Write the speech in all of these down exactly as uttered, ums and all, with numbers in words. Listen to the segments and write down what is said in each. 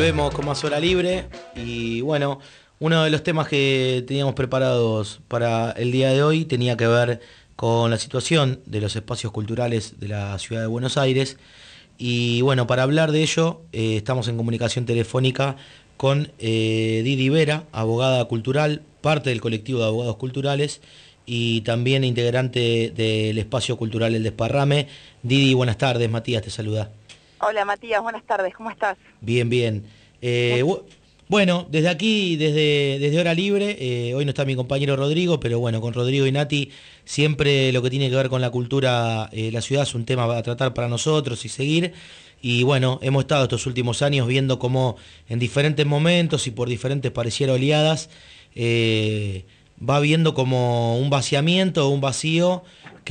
Volvemos con más hora libre y bueno, uno de los temas que teníamos preparados para el día de hoy tenía que ver con la situación de los espacios culturales de la ciudad de Buenos Aires y bueno, para hablar de ello eh, estamos en comunicación telefónica con eh, Didi Vera, abogada cultural, parte del colectivo de abogados culturales y también integrante del espacio cultural El Desparrame. Didi, buenas tardes, Matías te saluda. Hola Matías, buenas tardes, ¿cómo estás? Bien, bien. Eh, bu- bueno, desde aquí, desde, desde Hora Libre, eh, hoy no está mi compañero Rodrigo, pero bueno, con Rodrigo y Nati, siempre lo que tiene que ver con la cultura, eh, la ciudad es un tema a tratar para nosotros y seguir. Y bueno, hemos estado estos últimos años viendo cómo en diferentes momentos y por diferentes pareciera oleadas, eh, va viendo como un vaciamiento o un vacío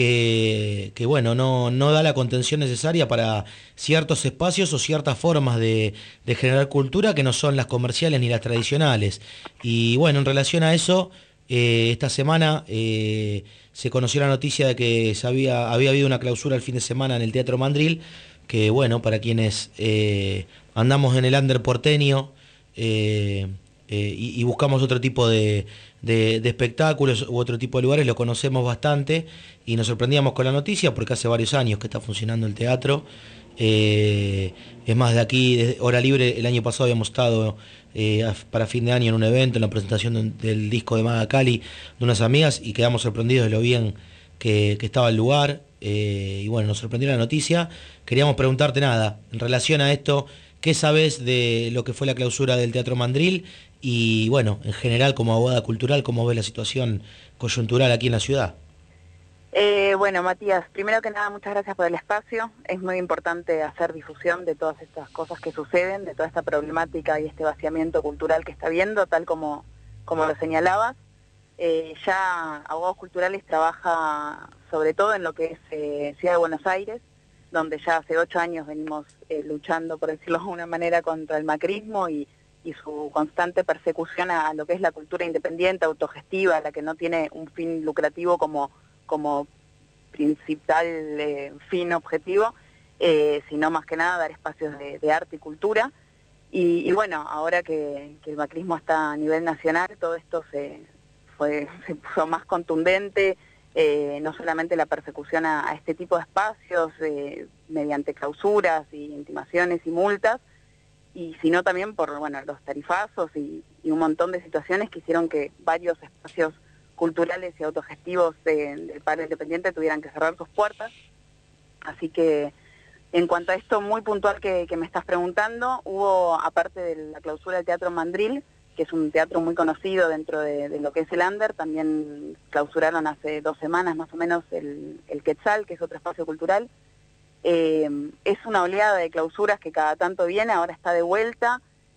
que, que bueno, no, no da la contención necesaria para ciertos espacios o ciertas formas de, de generar cultura que no son las comerciales ni las tradicionales. Y bueno, en relación a eso, eh, esta semana eh, se conoció la noticia de que se había, había habido una clausura el fin de semana en el Teatro Mandril, que bueno, para quienes eh, andamos en el under porteño, eh, eh, y, y buscamos otro tipo de, de, de espectáculos u otro tipo de lugares, lo conocemos bastante y nos sorprendíamos con la noticia porque hace varios años que está funcionando el teatro. Eh, es más, de aquí, de Hora Libre, el año pasado habíamos estado eh, a- para fin de año en un evento, en la presentación de- del disco de Maga Cali de unas amigas y quedamos sorprendidos de lo bien que, que estaba el lugar. Eh, y bueno, nos sorprendió la noticia. Queríamos preguntarte nada, en relación a esto, ¿qué sabes de lo que fue la clausura del Teatro Mandril? Y bueno, en general, como abogada cultural, ¿cómo ves la situación coyuntural aquí en la ciudad? Eh, bueno Matías, primero que nada muchas gracias por el espacio, es muy importante hacer difusión de todas estas cosas que suceden, de toda esta problemática y este vaciamiento cultural que está habiendo, tal como, como lo señalabas. Eh, ya Abogados Culturales trabaja sobre todo en lo que es eh, Ciudad de Buenos Aires, donde ya hace ocho años venimos eh, luchando, por decirlo de alguna manera, contra el macrismo y, y su constante persecución a, a lo que es la cultura independiente, autogestiva, la que no tiene un fin lucrativo como, como principal eh, fin objetivo, eh, sino más que nada dar espacios de, de arte y cultura. Y, y bueno, ahora que, que el macrismo está a nivel nacional, todo esto se, fue, se puso más contundente, eh, no solamente la persecución a, a este tipo de espacios eh, mediante clausuras y intimaciones y multas, y sino también por bueno los tarifazos y, y un montón de situaciones que hicieron que varios espacios culturales y autogestivos de- del paro independiente tuvieran que cerrar sus puertas. Así que en cuanto a esto muy puntual que, que me estás preguntando, hubo, aparte de la clausura del Teatro Mandril, que es un teatro muy conocido dentro de, de lo que es el under, también clausuraron hace dos semanas más o menos el, el Quetzal, que es otro espacio cultural. Eh, es una oleada de clausuras que cada tanto viene, ahora está de vuelta,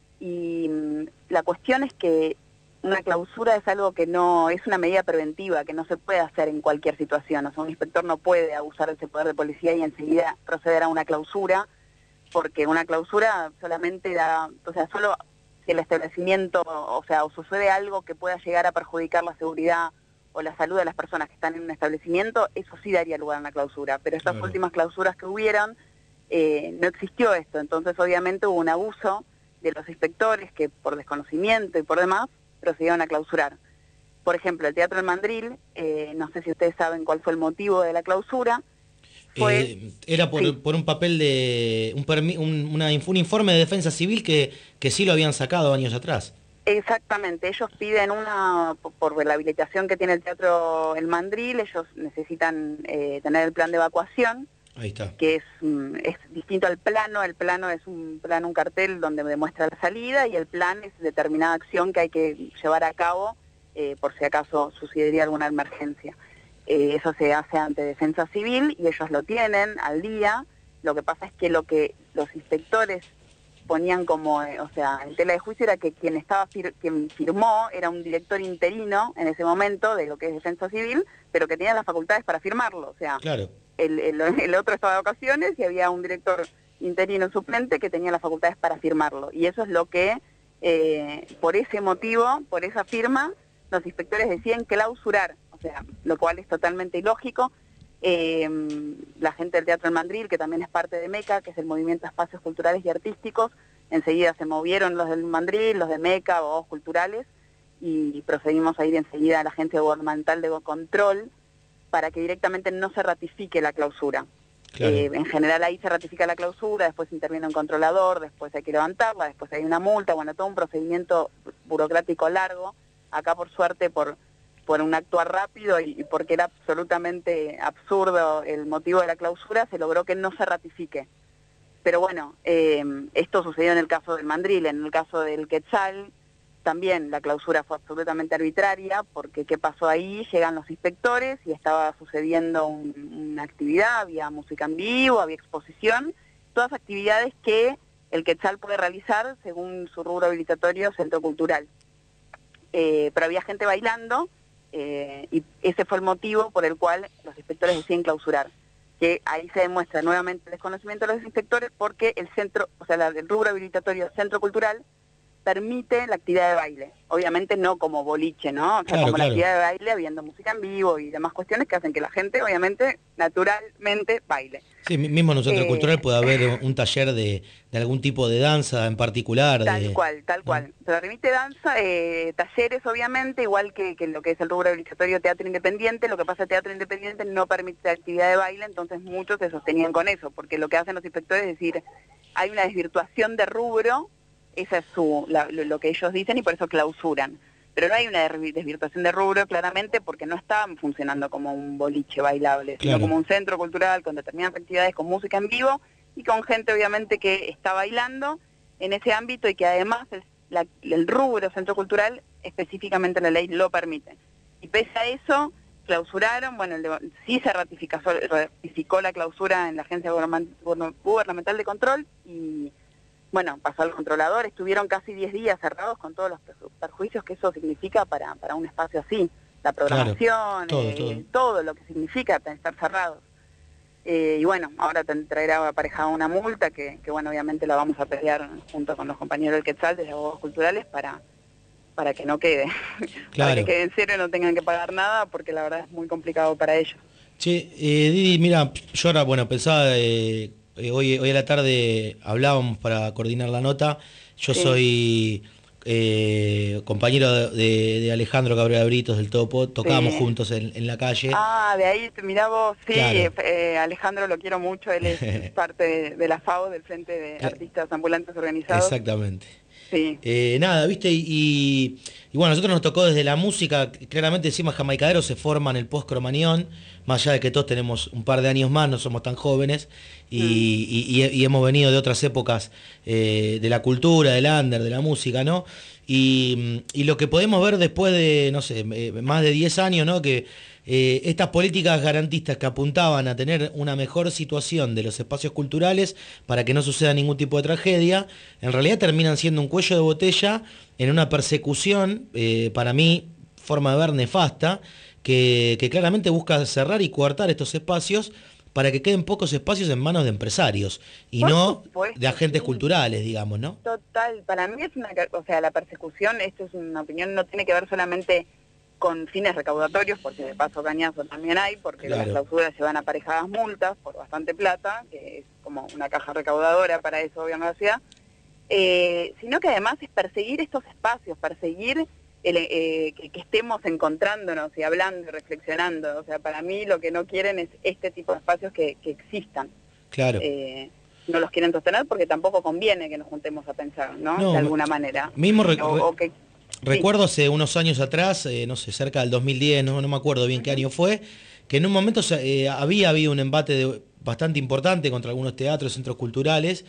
y mm, la cuestión es que una clausura es algo que no, es una medida preventiva, que no se puede hacer en cualquier situación. O sea, un inspector no puede abusar de ese poder de policía y enseguida proceder a una clausura, porque una clausura solamente da, o sea, solo si el establecimiento, o sea, o sucede algo que pueda llegar a perjudicar la seguridad o la salud de las personas que están en un establecimiento, eso sí daría lugar a una clausura. Pero estas Claro. últimas clausuras que hubieron, eh, no existió esto, entonces obviamente hubo un abuso de los inspectores que por desconocimiento y por demás procedieron a clausurar. Por ejemplo, el Teatro El Mandril, eh, no sé si ustedes saben cuál fue el motivo de la clausura, fue... Eh, era por, Sí, por un papel de un, permi- un, una inf- un informe de defensa civil que, que sí lo habían sacado años atrás. exactamente, ellos piden una, por, por la habilitación que tiene el Teatro El Mandril, ellos necesitan eh, tener el plan de evacuación, Ahí está. que es, mm, es distinto al plano. El plano es un plano, un cartel donde demuestra la salida, y el plan es determinada acción que hay que llevar a cabo eh, por si acaso sucedería alguna emergencia. Eh, eso se hace ante Defensa Civil y ellos lo tienen al día. Lo que pasa es que lo que los inspectores ponían como, eh, o sea, en tela de juicio era que quien estaba fir quien firmó era un director interino en ese momento de lo que es Defensa Civil, pero que tenía las facultades para firmarlo. O sea, Claro. el, el, el otro estaba de vacaciones y había un director interino suplente que tenía las facultades para firmarlo. Y eso es lo que, eh, por ese motivo, por esa firma, los inspectores deciden clausurar, o sea, lo cual es totalmente ilógico. Eh, la gente del Teatro El Mandril, que también es parte de MECA, que es el Movimiento de Espacios Culturales y Artísticos, enseguida se movieron los del Mandril, los de Meca, abogados culturales, y procedimos a ir enseguida a la agencia gubernamental de control para que directamente no se ratifique la clausura. Claro. Eh, en general ahí se ratifica la clausura, después interviene un controlador, después hay que levantarla, después hay una multa, bueno, todo un procedimiento burocrático largo. Acá por suerte, por, por un actuar rápido y, y porque era absolutamente absurdo el motivo de la clausura, se logró que no se ratifique. Pero bueno, eh, esto sucedió en el caso del Mandril, en el caso del Quetzal, también la clausura fue absolutamente arbitraria, porque ¿qué pasó ahí? Llegan los inspectores y estaba sucediendo un, una actividad, había música en vivo, había exposición, todas actividades que el Quetzal puede realizar según su rubro habilitatorio centro cultural. Eh, pero había gente bailando eh, y ese fue el motivo por el cual los inspectores deciden clausurar. Que ahí se demuestra nuevamente el desconocimiento de los inspectores porque el centro, o sea, el rubro habilitatorio centro cultural permite la actividad de baile, obviamente no como boliche, ¿no? O sea, claro, como claro. la actividad de baile, habiendo música en vivo y demás cuestiones que hacen que la gente, obviamente, naturalmente baile. Sí, mismo en un centro eh, cultural puede haber un taller de, de algún tipo de danza en particular. Tal de, cual, tal ¿no? cual. Se remite danza, eh, talleres, obviamente, igual que, que lo que es el rubro habilitatorio teatro independiente. Lo que pasa es que teatro independiente no permite actividad de baile, entonces muchos se sostenían con eso, porque lo que hacen los inspectores es decir, hay una desvirtuación de rubro. Esa es su, la, lo, lo que ellos dicen y por eso clausuran. Pero no hay una desvirtuación de rubro claramente porque no estaban funcionando como un boliche bailable, Claro. sino como un centro cultural con determinadas actividades, con música en vivo y con gente obviamente que está bailando en ese ámbito y que además el, la, el rubro centro cultural específicamente la ley lo permite. Y pese a eso, clausuraron, bueno, el, sí se ratificó, ratificó la clausura en la Agencia Gubernamental de Control y bueno, pasó al controlador, estuvieron casi diez días cerrados con todos los perjuicios que eso significa para, para un espacio así, la programación, claro, todo, eh, todo. todo lo que significa estar cerrados. Eh, y bueno, ahora traerá aparejada una multa que, que bueno, obviamente la vamos a pelear junto con los compañeros del Quetzal, desde abogados culturales, para, para que no quede, Claro. para que quede en cero y no tengan que pagar nada, porque la verdad es muy complicado para ellos. Che, eh, Didi, mira, yo ahora, bueno, pensaba... Eh, Eh, hoy, hoy a la tarde hablábamos para coordinar la nota. Yo sí. soy eh, compañero de, de Alejandro Cabrera Britos del Topo, tocábamos sí. juntos en, en la calle. Ah, de ahí, mirá vos, sí, claro. eh, Alejandro lo quiero mucho, él es parte de, de la FAO, del Frente de Artistas Ambulantes Organizados. Exactamente. Sí. Eh, nada, viste, y, y bueno, a nosotros nos tocó desde la música, claramente encima Jamaicadero se forma en el post-Cromañón, más allá de que todos tenemos un par de años más, no somos tan jóvenes, y, mm. y, y, y hemos venido de otras épocas eh, de la cultura, del under, de la música, ¿no? Y, y lo que podemos ver después de, no sé, más de diez años, ¿no? Que eh, estas políticas garantistas que apuntaban a tener una mejor situación de los espacios culturales para que no suceda ningún tipo de tragedia, en realidad terminan siendo un cuello de botella en una persecución, eh, para mí, forma de ver nefasta, que, que claramente busca cerrar y coartar estos espacios para que queden pocos espacios en manos de empresarios y Por no supuesto, de agentes sí. culturales, digamos, ¿no? Total, para mí es una, o sea, la persecución, esto es una opinión, no tiene que ver solamente con fines recaudatorios, porque de paso cañazo también hay, porque Claro. las clausuras llevan aparejadas multas por bastante plata, que es como una caja recaudadora para eso, gobierno de la ciudad, eh, sino que además es perseguir estos espacios, perseguir el, eh, que, que estemos encontrándonos y hablando y reflexionando. O sea, para mí lo que no quieren es este tipo de espacios que, que existan. Claro. Eh, no los quieren sostener porque tampoco conviene que nos juntemos a pensar, ¿no? No, de alguna manera. Mismo re o, o que, recuerdo sí. hace unos años atrás, eh, no sé, cerca del dos mil diez, no, no me acuerdo bien uh-huh. qué año fue, que en un momento eh, había habido un embate de, bastante importante contra algunos teatros, centros culturales,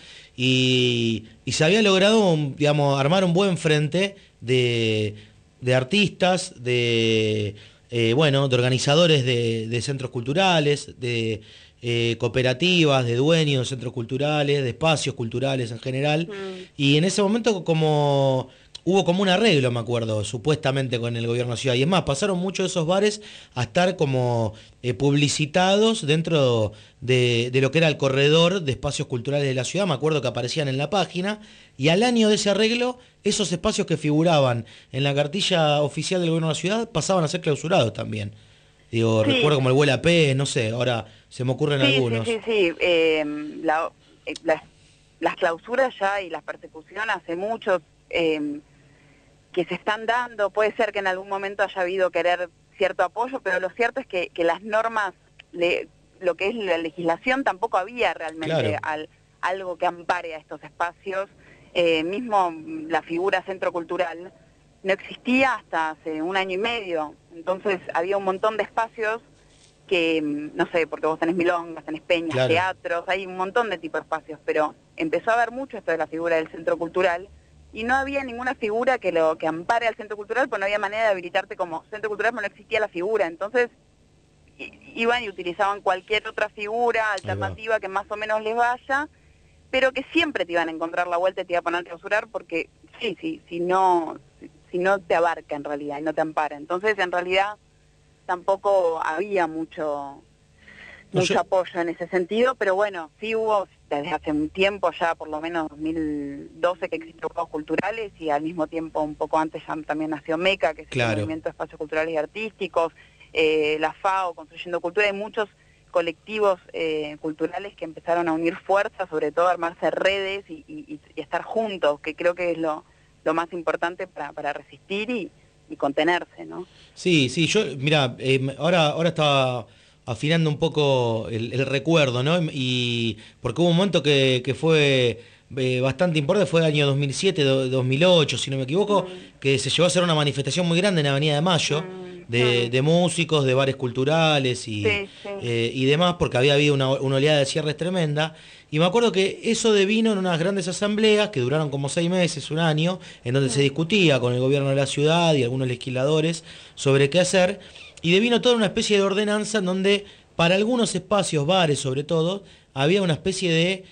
y, y se había logrado, digamos, armar un buen frente de, de artistas, de, eh, bueno, de organizadores de, de centros culturales, de eh, cooperativas, de dueños de centros culturales, de espacios culturales en general, mm. y en ese momento como... Hubo como un arreglo, me acuerdo, supuestamente con el gobierno de la ciudad. Y es más, pasaron muchos de esos bares a estar como eh, publicitados dentro de, de lo que era el corredor de espacios culturales de la ciudad. Me acuerdo que aparecían en la página. Y al año de ese arreglo, esos espacios que figuraban en la cartilla oficial del gobierno de la ciudad pasaban a ser clausurados también. Digo, sí. Recuerdo como el Huela P, no sé, ahora se me ocurren sí, algunos. Sí, sí, sí. Eh, la, la las clausuras ya y las persecuciones hace mucho eh, que se están dando. Puede ser que en algún momento haya habido querer cierto apoyo, pero lo cierto es que, que las normas, le, lo que es la legislación, tampoco había realmente claro. al, algo que ampare a estos espacios. Eh, mismo la figura centro cultural no existía hasta hace un año y medio, entonces había un montón de espacios que, no sé, porque vos tenés milongas, tenés peñas, claro, teatros, hay un montón de tipos de espacios, pero empezó a haber mucho esto de la figura del centro cultural y no había ninguna figura que lo que ampare al centro cultural, pues no había manera de habilitarte como centro cultural, pero no existía la figura, entonces iban y utilizaban cualquier otra figura alternativa que más o menos les vaya, pero que siempre te iban a encontrar la vuelta y te iban a poner a clausurar porque sí, sí, si no, si, si no te abarca en realidad y no te ampara. Entonces, en realidad, tampoco había mucho, No, mucho yo... apoyo en ese sentido, pero bueno, sí hubo desde hace un tiempo ya, por lo menos dos mil doce, que existen juegos culturales y al mismo tiempo, un poco antes, ya también nació MECA, que es claro. el Movimiento de Espacios Culturales y Artísticos, eh, la FAO, Construyendo Cultura, hay muchos colectivos eh, culturales que empezaron a unir fuerzas, sobre todo a armarse redes y, y, y estar juntos, que creo que es lo, lo más importante para, para resistir y, y contenerse, ¿no? Sí, sí, yo, mira, eh, ahora, ahora estaba afinando un poco el, el recuerdo, ¿no? Y porque hubo un momento que, que fue eh, bastante importante, fue el año dos mil siete, do, dos mil ocho, si no me equivoco, mm. que se llevó a hacer una manifestación muy grande en Avenida de Mayo, mm. de, de músicos, de bares culturales y, sí, sí. Eh, y demás, porque había habido una, una oleada de cierres tremenda. Y me acuerdo que eso devino en unas grandes asambleas que duraron como seis meses, un año, en donde se discutía con el gobierno de la ciudad y algunos legisladores sobre qué hacer, y devino toda una especie de ordenanza en donde para algunos espacios, bares sobre todo, había una especie de,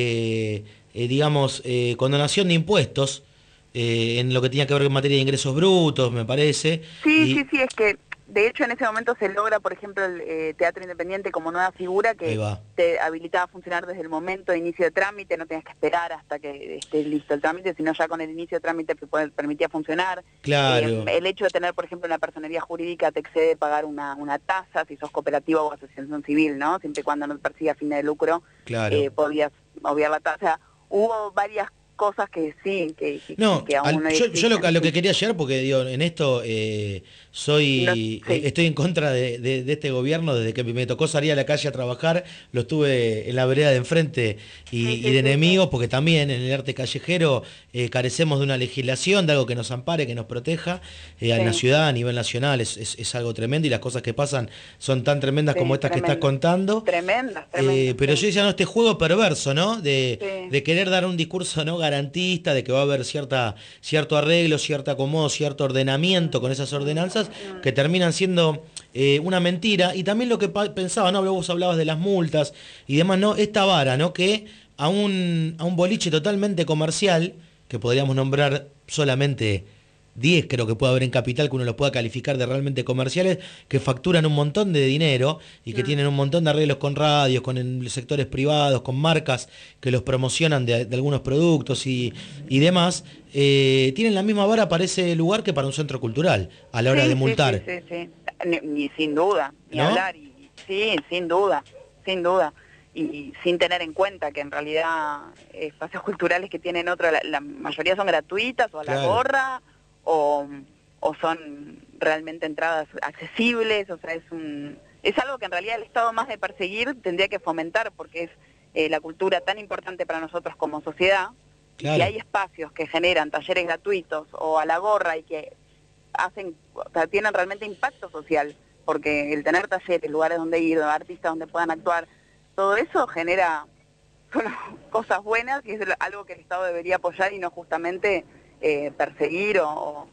eh, eh, digamos, eh, condonación de impuestos eh, en lo que tenía que ver con materia de ingresos brutos, me parece. Sí, y... sí, sí, es que de hecho en ese momento se logra, por ejemplo, el eh, Teatro Independiente como nueva figura que te habilitaba a funcionar desde el momento de inicio de trámite, no tenías que esperar hasta que esté listo el trámite, sino ya con el inicio de trámite te permitía funcionar. Claro. Eh, el hecho de tener, por ejemplo, una personería jurídica te excede pagar una, una tasa, si sos cooperativa o asociación civil, ¿no? Siempre y cuando no te persiga fines de lucro, claro. eh, podías obviar la tasa. Hubo varias cosas que sí, que, que, no, que aún al, no yo, existen, yo lo, a lo que sí. quería llegar, porque digo, en esto eh, soy no, sí. eh, estoy en contra de, de, de este gobierno, desde que me tocó salir a la calle a trabajar, lo estuve en la vereda de enfrente y, sí, sí, y de sí, enemigos, sí. porque también en el arte callejero eh, carecemos de una legislación, de algo que nos ampare, que nos proteja, eh, sí. en la ciudad, a nivel nacional, es, es, es algo tremendo y las cosas que pasan son tan tremendas sí, como estas tremendo. que estás contando. Tremendas, tremendas. Eh, pero sí. yo decía, no, este juego perverso, ¿no? De, sí. de querer dar un discurso no garantista, de que va a haber cierta, cierto arreglo, cierto acomodo, cierto ordenamiento con esas ordenanzas que terminan siendo eh, una mentira. Y también lo que pensaba, ¿no? Vos hablabas de las multas y demás, ¿no? Esta vara, ¿no? Que a un, a un boliche totalmente comercial, que podríamos nombrar solamente diez creo que puede haber en Capital, que uno los pueda calificar de realmente comerciales, que facturan un montón de dinero y que mm. tienen un montón de arreglos con radios, con el, sectores privados, con marcas que los promocionan de, de algunos productos y, y demás, eh, tienen la misma vara para ese lugar que para un centro cultural a la hora sí, de multar. Sí, sí, sí, sí. Ni, ni sin duda, ni ¿no? hablar. Y, sí, sin duda, sin duda. Y, y sin tener en cuenta que en realidad espacios culturales que tienen otra, la, la mayoría son gratuitas o a claro. la gorra, O, o son realmente entradas accesibles, o sea, es un es algo que en realidad el Estado, más de perseguir, tendría que fomentar, porque es eh, la cultura tan importante para nosotros como sociedad, claro. y hay espacios que generan talleres gratuitos o a la gorra y que hacen, o sea, tienen realmente impacto social, porque el tener talleres, lugares donde ir, artistas donde puedan actuar, todo eso genera bueno, cosas buenas y es algo que el Estado debería apoyar y no justamente Eh, perseguir o, o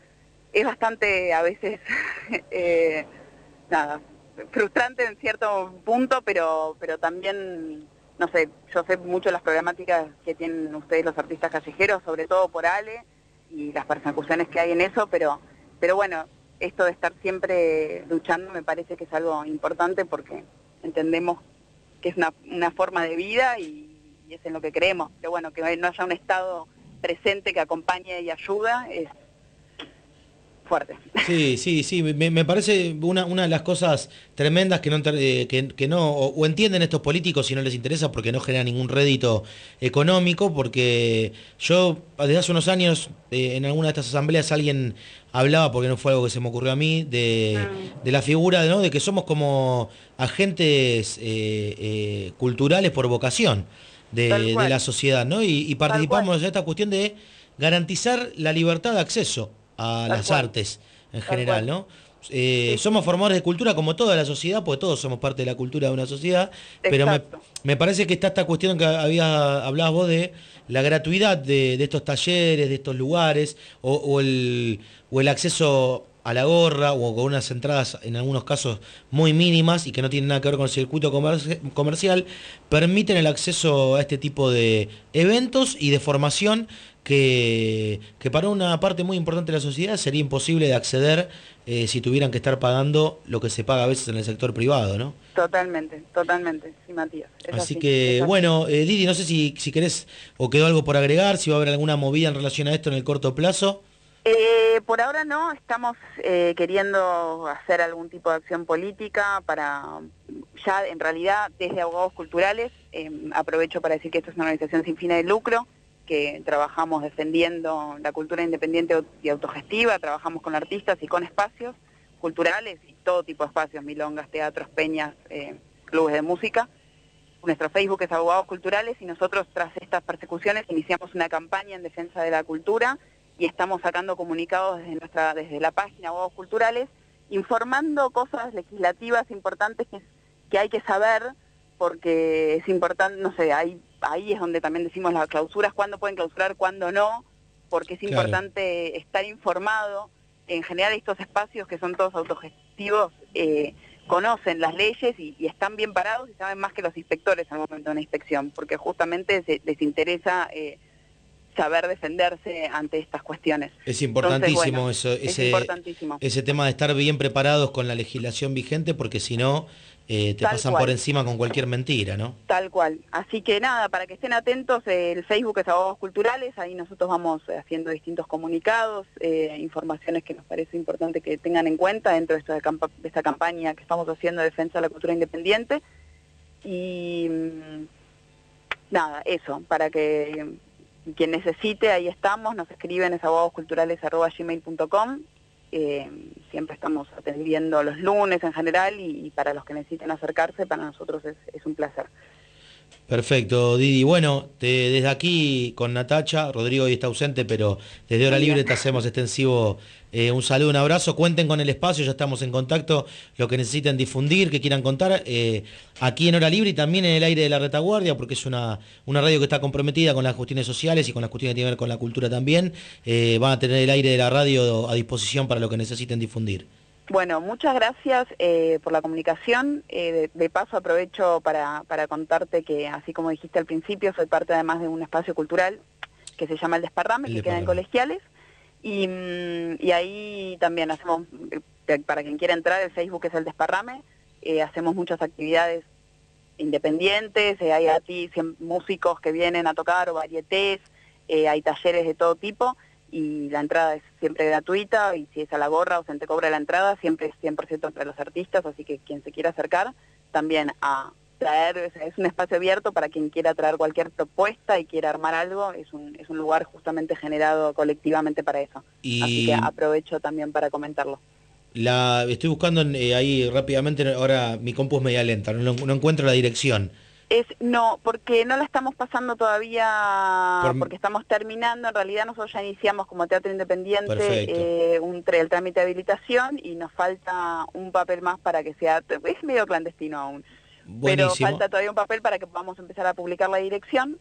es bastante a veces eh, nada frustrante en cierto punto, pero pero también no sé, yo sé mucho las problemáticas que tienen ustedes los artistas callejeros, sobre todo por Ale y las persecuciones que hay en eso, pero pero bueno, esto de estar siempre luchando me parece que es algo importante porque entendemos que es una, una forma de vida y, y es en lo que creemos, pero bueno, que no haya un Estado presente que acompañe y ayuda es, fuerte. Sí, sí, sí, me, me parece una, una de las cosas tremendas que no, eh, que, que no o, o entienden estos políticos si no les interesa porque no genera ningún rédito económico, porque yo desde hace unos años eh, en alguna de estas asambleas alguien hablaba, porque no fue algo que se me ocurrió a mí, de, Mm, de la figura, ¿no? De que somos como agentes eh, eh, culturales por vocación tal de, de la cual, sociedad, ¿no? Y, y tal cual, participamos de esta cuestión de garantizar la libertad de acceso a tal las cual, artes en tal general, cual. ¿no? Eh, Sí, sí, somos formadores de cultura como toda la sociedad, porque todos somos parte de la cultura de una sociedad, pero me, exacto. me parece que está esta cuestión que había, hablabas vos de la gratuidad de, de estos talleres, de estos lugares, o, o el, o el acceso a la gorra, o con unas entradas en algunos casos muy mínimas y que no tienen nada que ver con el circuito comerci- comercial, permiten el acceso a este tipo de eventos y de formación que, que para una parte muy importante de la sociedad sería imposible de acceder eh, si tuvieran que estar pagando lo que se paga a veces en el sector privado, ¿no? Totalmente, totalmente, sí, Matías, es Así así, es que, así. bueno, eh, Didi, no sé si, si querés o quedó algo por agregar, si va a haber alguna movida en relación a esto en el corto plazo. Eh, por ahora no, estamos eh, queriendo hacer algún tipo de acción política para, ya en realidad desde Abogados Culturales, eh, aprovecho para decir que esto es una organización sin fines de lucro, que trabajamos defendiendo la cultura independiente y autogestiva, trabajamos con artistas y con espacios culturales y todo tipo de espacios, milongas, teatros, peñas, eh, clubes de música. Nuestro Facebook es Abogados Culturales y nosotros tras estas persecuciones iniciamos una campaña en defensa de la cultura y estamos sacando comunicados desde nuestra desde la página Abogados Culturales informando cosas legislativas importantes que, que hay que saber porque es importante, no sé, ahí, ahí es donde también decimos las clausuras, cuándo pueden clausurar, cuándo no, porque es Claro, importante estar informado. En general estos espacios que son todos autogestivos eh, conocen las leyes y, y están bien parados y saben más que los inspectores al momento de una inspección, porque justamente se, les interesa eh, saber defenderse ante estas cuestiones. es Entonces, bueno, importantísimo eso, es ese, importantísimo. ese tema de estar bien preparados con la legislación vigente, porque si no, eh, te Tal pasan por cual. encima con cualquier mentira, ¿no? Tal cual. Así que nada, para que estén atentos, eh, el Facebook es Abogados Culturales, ahí nosotros vamos eh, haciendo distintos comunicados, eh, informaciones que nos parece importante que tengan en cuenta dentro de esta, campa de esta campaña que estamos haciendo de defensa de la cultura independiente. Y mmm, nada, eso, para que quien necesite, ahí estamos, nos escriben es abogadosculturales arroba gmail punto com. Eh, siempre estamos atendiendo los lunes en general y, y para los que necesiten acercarse, para nosotros es, es un placer. Perfecto, Didi. Bueno, te- desde aquí con Natacha, Rodrigo hoy está ausente, pero desde Hora Buen día. Libre te hacemos extensivo eh, un saludo, un abrazo. Cuenten con el espacio, ya estamos en contacto. Lo que necesiten difundir, que quieran contar, eh, aquí en Hora Libre y también en el aire de la retaguardia, porque es una, una radio que está comprometida con las cuestiones sociales y con las cuestiones que tienen que ver con la cultura también. Eh, van a tener el aire de la radio a disposición para lo que necesiten difundir. Bueno, muchas gracias eh, por la comunicación. Eh, de, de paso aprovecho para, para contarte que, así como dijiste al principio, soy parte además de un espacio cultural que se llama El Desparrame, El que queda en desparrame. Colegiales. Y, mm, y ahí también hacemos, eh, para quien quiera entrar, el Facebook es El Desparrame. Eh, hacemos muchas actividades independientes, eh, hay aquí músicos que vienen a tocar o varietés, eh, hay talleres de todo tipo. Y la entrada es siempre gratuita y si es a la gorra o se te cobra la entrada, siempre es cien por ciento para los artistas, así que quien se quiera acercar también a traer, es, es un espacio abierto para quien quiera traer cualquier propuesta y quiera armar algo, es un, es un lugar justamente generado colectivamente para eso, así que Y aprovecho también para comentarlo. la estoy buscando en, eh, ahí rápidamente, ahora mi compu es media lenta, no, no encuentro la dirección. Es, no, porque no la estamos pasando todavía, Por, porque estamos terminando, en realidad nosotros ya iniciamos como teatro independiente perfecto, eh, un, el trámite de habilitación y nos falta un papel más para que sea, es medio clandestino aún, pero buenísimo. falta todavía un papel para que podamos empezar a publicar la dirección.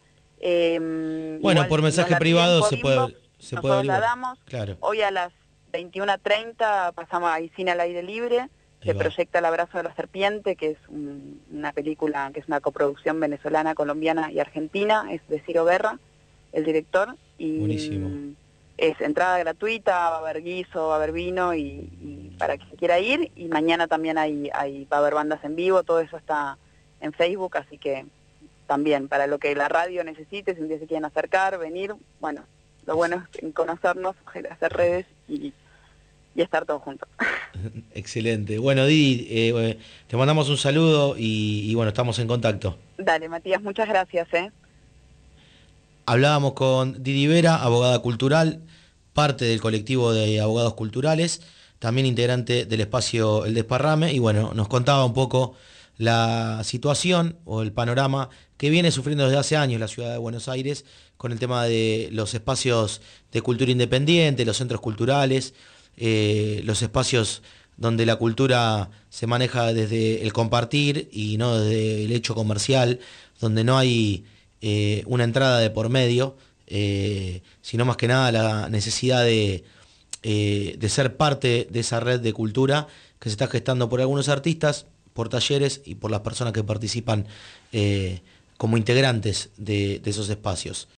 Eh, Bueno, igual por nos mensaje la piden privado por se inbox, puede, se puede nosotros la averiguar. damos, Claro, hoy a las veintiuna treinta pasamos a Cine al aire libre. ahí Se va. proyecta El abrazo de la serpiente, que es un, una película, que es una coproducción venezolana, colombiana y argentina, es de Ciro Guerra, el director, y Buenísimo. mm, es entrada gratuita, va a haber guiso, va a haber vino, y, y para quien quiera ir, y mañana también hay, hay, va a haber bandas en vivo, todo eso está en Facebook, así que también para lo que la radio necesite, si un día se quieren acercar, venir, bueno, lo bueno es conocernos, hacer redes y y estar todos juntos. Excelente. Bueno, Didi, eh, te mandamos un saludo y, y bueno, estamos en contacto. Dale, Matías, muchas gracias. ¿eh? Hablábamos con Didi Vera, abogada cultural, parte del colectivo de abogados culturales, también integrante del espacio El Desparrame, y bueno, nos contaba un poco la situación o el panorama que viene sufriendo desde hace años la ciudad de Buenos Aires con el tema de los espacios de cultura independiente, los centros culturales, eh, los espacios donde la cultura se maneja desde el compartir y no desde el hecho comercial, donde no hay eh, una entrada de por medio, eh, sino más que nada la necesidad de, eh, de ser parte de esa red de cultura que se está gestando por algunos artistas, por talleres y por las personas que participan eh, como integrantes de, de esos espacios.